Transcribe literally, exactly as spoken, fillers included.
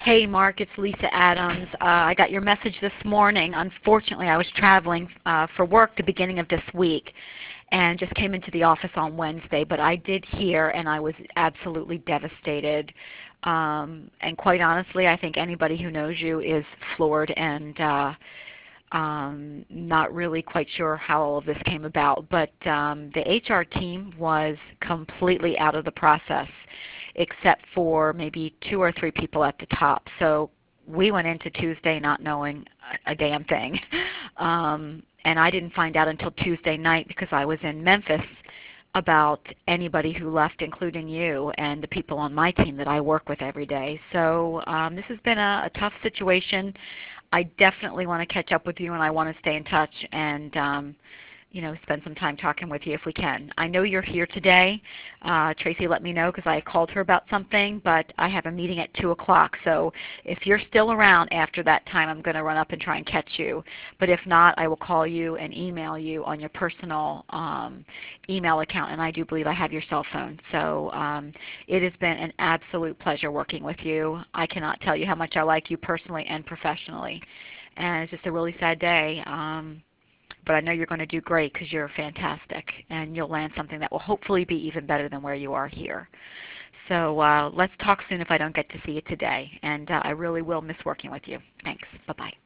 Hey, Mark, it's Lisa Adams. Uh, I got your message this morning. Unfortunately, I was traveling uh, for work the beginning of this week and just came into the office on Wednesday, but I did hear and I was absolutely devastated. Um, and quite honestly, I think anybody who knows you is floored and uh, um, not really quite sure how all of this came about. But um, the H R team was completely out of the process except for maybe two or three people at the top. So we went into Tuesday not knowing a, a damn thing. Um, and I didn't find out until Tuesday night because I was in Memphis about anybody who left, including you and the people on my team that I work with every day. So um, this has been a, a tough situation. I definitely want to catch up with you, and I want to stay in touch and um, you know, spend some time talking with you if we can. I know you're here today. Uh, Tracy let me know because I called her about something, but I have a meeting at two o'clock. So if you're still around after that time, I'm going to run up and try and catch you. But if not, I will call you and email you on your personal um, email account, and I do believe I have your cell phone. So um, it has been an absolute pleasure working with you. I cannot tell you how much I like you personally and professionally. And it's just a really sad day. Um, but I know you're going to do great because you're fantastic, and you'll land something that will hopefully be even better than where you are here. So uh, let's talk soon if I don't get to see you today, and uh, I really will miss working with you. Thanks. Bye-bye.